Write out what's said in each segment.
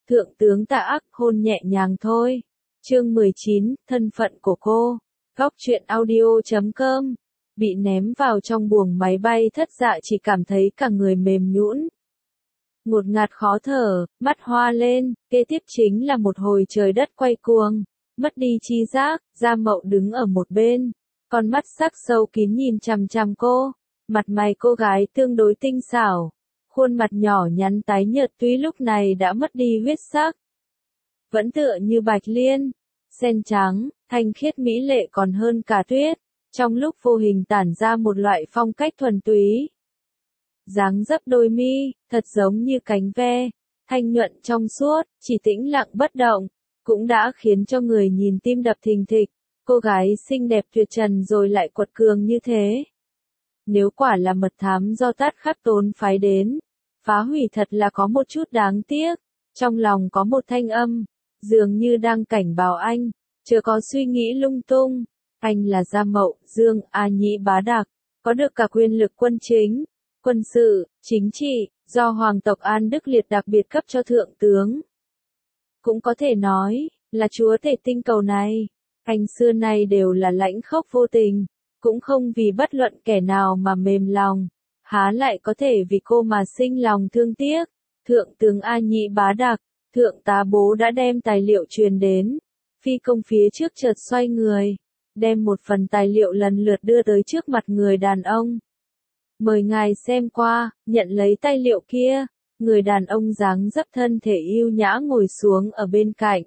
Thượng tướng Tạ Ác hôn nhẹ nhàng thôi. Chương 19, thân phận của cô. Góc truyện audio.com. Bị ném vào trong buồng máy bay thất dạ chỉ cảm thấy cả người mềm nhũn. Ngột ngạt khó thở, mắt hoa lên, kế tiếp chính là một hồi trời đất quay cuồng. Mất đi chi giác, Gia Mậu đứng ở một bên. Con mắt sắc sâu kín nhìn chằm chằm cô. Mặt mày cô gái tương đối tinh xảo. Khuôn mặt nhỏ nhắn tái nhợt tuy lúc này đã mất đi huyết sắc. Vẫn tựa như bạch liên, sen trắng, thanh khiết mỹ lệ còn hơn cả tuyết. Trong lúc vô hình tản ra một loại phong cách thuần túy. Dáng dấp đôi mi, thật giống như cánh ve, thanh nhuận trong suốt, chỉ tĩnh lặng bất động, cũng đã khiến cho người nhìn tim đập thình thịch. Cô gái xinh đẹp tuyệt trần rồi lại quật cường như thế. Nếu quả là mật thám do Tát Khắc Tốn phái đến, phá hủy thật là có một chút đáng tiếc. Trong lòng có một thanh âm, dường như đang cảnh báo anh, chưa có suy nghĩ lung tung. Anh là Gia Mậu, Dương A Nhĩ Bá Đạc, có được cả quyền lực quân chính, quân sự, chính trị, do Hoàng tộc An Đức Liệt đặc biệt cấp cho thượng tướng. Cũng có thể nói, là chúa tể tinh cầu này. Anh xưa nay đều là lãnh khốc vô tình, cũng không vì bất luận kẻ nào mà mềm lòng, há lại có thể vì cô mà sinh lòng thương tiếc. Thượng tướng A Nhĩ Bá Đạc, thượng tá Bố đã đem tài liệu truyền đến. Phi công phía trước chợt xoay người, đem một phần tài liệu lần lượt đưa tới trước mặt người đàn ông. Mời ngài xem qua, nhận lấy tài liệu kia. Người đàn ông dáng dấp thân thể yêu nhã ngồi xuống ở bên cạnh.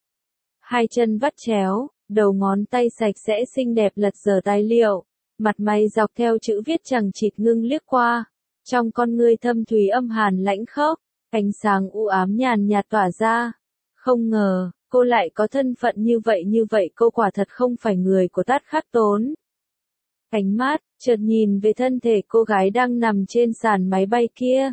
Hai chân vắt chéo, đầu ngón tay sạch sẽ xinh đẹp lật dở tài liệu, mặt mày dọc theo chữ viết chằng chịt ngưng liếc qua. Trong con ngươi thâm thúy âm hàn lãnh khốc, ánh sáng u ám nhàn nhạt tỏa ra. Không ngờ, cô lại có thân phận như vậy cô quả thật không phải người của Tát Khắc Tốn. Ánh mắt, chợt nhìn về thân thể cô gái đang nằm trên sàn máy bay kia.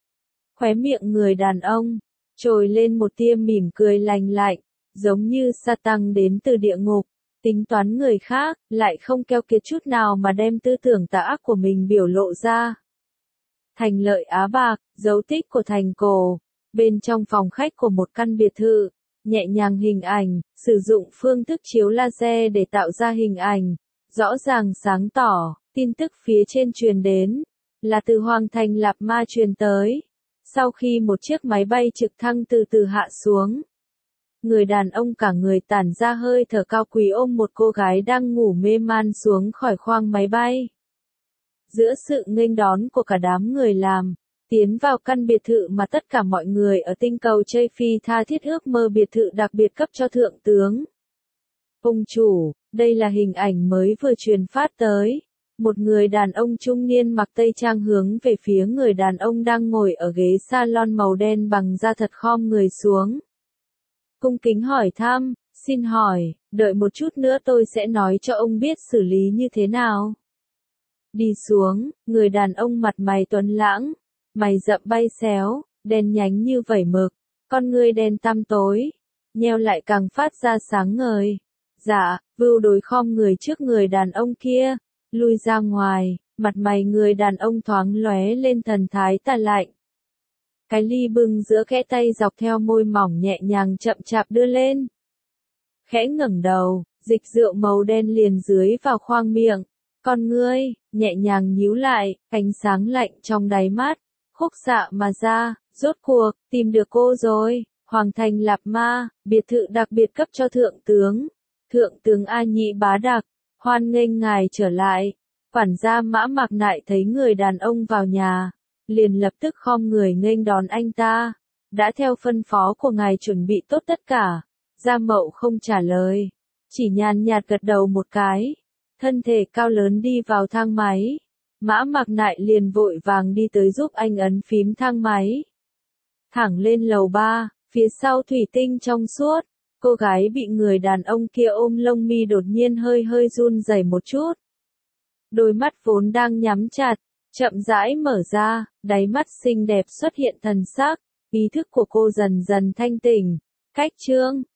Khóe miệng người đàn ông, trồi lên một tia mỉm cười lành lạnh, giống như Sa-tăng đến từ địa ngục, tính toán người khác, lại không keo kiệt chút nào mà đem tư tưởng tà ác của mình biểu lộ ra. Thành Lợi Á Bạc, dấu tích của thành cổ, bên trong phòng khách của một căn biệt thự, nhẹ nhàng hình ảnh, sử dụng phương thức chiếu laser để tạo ra hình ảnh, rõ ràng sáng tỏ, tin tức phía trên truyền đến, là từ Hoàng thành Lạp Ma truyền tới. Sau khi một chiếc máy bay trực thăng từ từ hạ xuống, người đàn ông cả người tản ra hơi thở cao quý ôm một cô gái đang ngủ mê man xuống khỏi khoang máy bay. Giữa sự nghênh đón của cả đám người làm, tiến vào căn biệt thự mà tất cả mọi người ở tinh cầu Chây Phi tha thiết ước mơ, biệt thự đặc biệt cấp cho thượng tướng. Ông chủ, đây là hình ảnh mới vừa truyền phát tới. Một người đàn ông trung niên mặc tây trang hướng về phía người đàn ông đang ngồi ở ghế salon màu đen bằng da thật khom người xuống. Cung kính hỏi thăm, xin hỏi, đợi một chút nữa tôi sẽ nói cho ông biết xử lý như thế nào. Đi xuống, người đàn ông mặt mày tuấn lãng, mày rậm bay xéo, đen nhánh như vẩy mực, con ngươi đen tăm tối, nheo lại càng phát ra sáng ngời. Dạ, vưu đối khom người trước người đàn ông kia, lui ra ngoài, mặt mày người đàn ông thoáng lóe lên thần thái tà lạnh. Cái ly bưng giữa kẽ tay dọc theo môi mỏng nhẹ nhàng chậm chạp đưa lên. Khẽ ngẩng đầu, dịch rượu màu đen liền dưới vào khoang miệng. Con ngươi, nhẹ nhàng nhíu lại, ánh sáng lạnh trong đáy mắt, khúc xạ mà ra, rốt cuộc, tìm được cô rồi. Hoàng thành Lạp Ma, biệt thự đặc biệt cấp cho thượng tướng. Thượng tướng A Nhĩ Bá Đạc, hoan nghênh ngài trở lại. Quản gia Mã Mạc Nại thấy người đàn ông vào nhà, liền lập tức khom người nghênh đón anh ta. Đã theo phân phó của ngài chuẩn bị tốt tất cả. Gia Mậu không trả lời, chỉ nhàn nhạt gật đầu một cái. Thân thể cao lớn đi vào thang máy. Mã Mạc Nại liền vội vàng đi tới giúp anh ấn phím thang máy. Thẳng lên lầu 3, phía sau thủy tinh trong suốt. Cô gái bị người đàn ông kia ôm lông mi đột nhiên hơi hơi run rẩy một chút. Đôi mắt vốn đang nhắm chặt, chậm rãi mở ra, đáy mắt xinh đẹp xuất hiện thần sắc, ý thức của cô dần dần thanh tỉnh. Cách chương